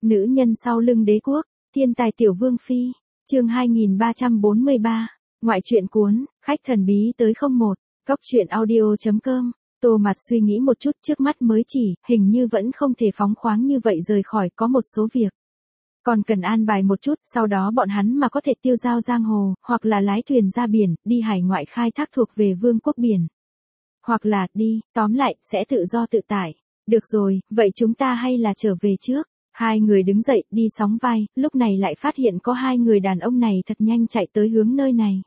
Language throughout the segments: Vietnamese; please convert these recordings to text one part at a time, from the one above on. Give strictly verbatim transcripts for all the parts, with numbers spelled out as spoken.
Nữ nhân sau lưng đế quốc, thiên tài tiểu vương phi, chương hai nghìn ba trăm bốn mươi ba, ngoại truyện cuốn, khách thần bí tới không một, cóc truyện audio chấm com. Tô Mạt suy nghĩ một chút, trước mắt mới chỉ, hình như vẫn không thể phóng khoáng như vậy rời khỏi, có một số việc còn cần an bài một chút, sau đó bọn hắn mà có thể tiêu giao giang hồ, hoặc là lái thuyền ra biển, đi hải ngoại khai thác thuộc về vương quốc biển. Hoặc là, đi, tóm lại, sẽ tự do tự tại. Được rồi, vậy chúng ta hay là trở về trước. Hai người đứng dậy, đi sóng vai, lúc này lại phát hiện có hai người đàn ông này thật nhanh chạy tới hướng nơi này.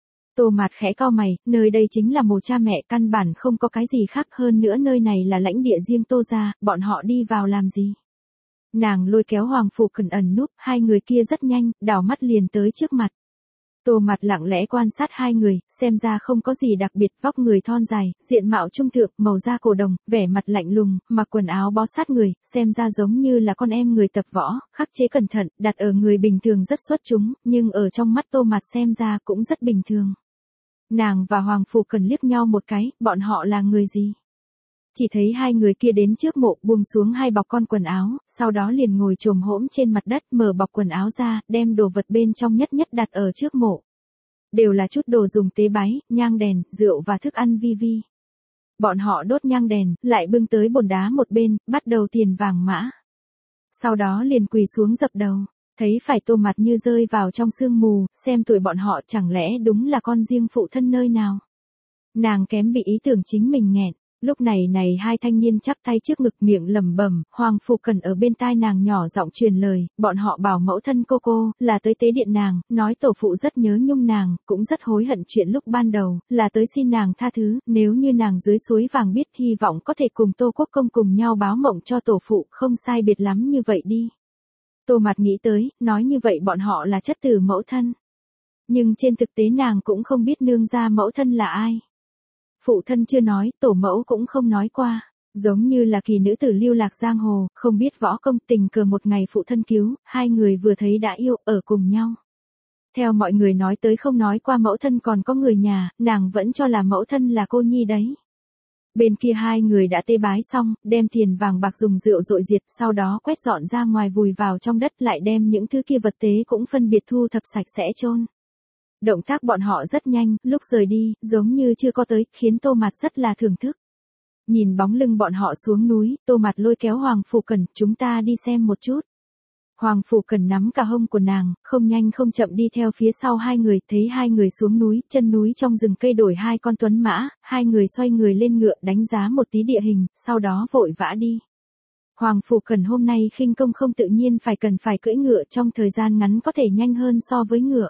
Tô Mạt khẽ cau mày, nơi đây chính là mồ cha mẹ, căn bản không có cái gì khác, hơn nữa nơi này là lãnh địa riêng Tô gia, bọn họ đi vào làm gì? Nàng lôi kéo Hoàng Phủ Cần ẩn núp, hai người kia rất nhanh, đảo mắt liền tới trước mặt. Tô Mạt lặng lẽ quan sát hai người, xem ra không có gì đặc biệt, vóc người thon dài, diện mạo trung thượng, màu da cổ đồng, vẻ mặt lạnh lùng, mặc quần áo bó sát người, xem ra giống như là con em người tập võ, khắc chế cẩn thận, đặt ở người bình thường rất xuất chúng, nhưng ở trong mắt Tô Mạt xem ra cũng rất bình thường. Nàng và Hoàng Phủ Cần liếc nhau một cái, bọn họ là người gì? Chỉ thấy hai người kia đến trước mộ, buông xuống hai bọc con quần áo, sau đó liền ngồi chồm hổm trên mặt đất, mở bọc quần áo ra, đem đồ vật bên trong nhất nhất đặt ở trước mộ. Đều là chút đồ dùng tế bái, nhang đèn, rượu và thức ăn vi vi. Bọn họ đốt nhang đèn, lại bưng tới bồn đá một bên, bắt đầu tiền vàng mã. Sau đó liền quỳ xuống dập đầu, thấy phải Tô Mạt như rơi vào trong sương mù, xem tuổi bọn họ chẳng lẽ đúng là con riêng phụ thân nơi nào. Nàng kém bị ý tưởng chính mình nghẹn. Lúc này này hai thanh niên chắp tay trước ngực miệng lẩm bẩm, Hoàng Phủ Cần ở bên tai nàng nhỏ giọng truyền lời, bọn họ bảo mẫu thân cô cô, là tới tế điện nàng, nói tổ phụ rất nhớ nhung nàng, cũng rất hối hận chuyện lúc ban đầu, là tới xin nàng tha thứ, nếu như nàng dưới suối vàng biết hy vọng có thể cùng Tô Quốc Công cùng nhau báo mộng cho tổ phụ, không sai biệt lắm như vậy đi. Tô Mạt nghĩ tới, nói như vậy bọn họ là chất tử mẫu thân. Nhưng trên thực tế nàng cũng không biết nương gia mẫu thân là ai. Phụ thân chưa nói, tổ mẫu cũng không nói qua, giống như là kỳ nữ tử lưu lạc giang hồ, không biết võ công, tình cờ một ngày phụ thân cứu, hai người vừa thấy đã yêu, ở cùng nhau. Theo mọi người nói tới không nói qua mẫu thân còn có người nhà, nàng vẫn cho là mẫu thân là cô nhi đấy. Bên kia hai người đã tế bái xong, đem tiền vàng bạc dùng rượu dội diệt, sau đó quét dọn ra ngoài vùi vào trong đất, lại đem những thứ kia vật tế cũng phân biệt thu thập sạch sẽ chôn. Động tác bọn họ rất nhanh, lúc rời đi, giống như chưa có tới, khiến Tô Mạt rất là thưởng thức. Nhìn bóng lưng bọn họ xuống núi, Tô Mạt lôi kéo Hoàng Phủ Cần, chúng ta đi xem một chút. Hoàng Phủ Cần nắm cả hông của nàng, không nhanh không chậm đi theo phía sau hai người, thấy hai người xuống núi, chân núi trong rừng cây đổi hai con tuấn mã, hai người xoay người lên ngựa đánh giá một tí địa hình, sau đó vội vã đi. Hoàng Phủ Cần hôm nay khinh công không tự nhiên phải cần phải cưỡi ngựa trong thời gian ngắn có thể nhanh hơn so với ngựa.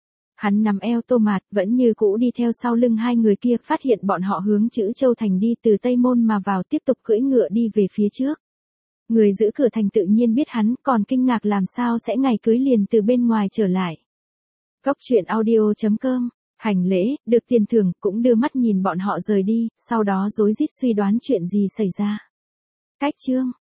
Hắn nằm eo Tô Mạt, vẫn như cũ đi theo sau lưng hai người kia, phát hiện bọn họ hướng Trữ Châu thành đi, từ Tây Môn mà vào, tiếp tục cưỡi ngựa đi về phía trước. Người giữ cửa thành tự nhiên biết hắn, còn kinh ngạc làm sao sẽ ngày cưới liền từ bên ngoài trở lại. Cóc truyện audio chấm com, hành lễ, được tiền thưởng, cũng đưa mắt nhìn bọn họ rời đi, sau đó rối rít suy đoán chuyện gì xảy ra. Cách chương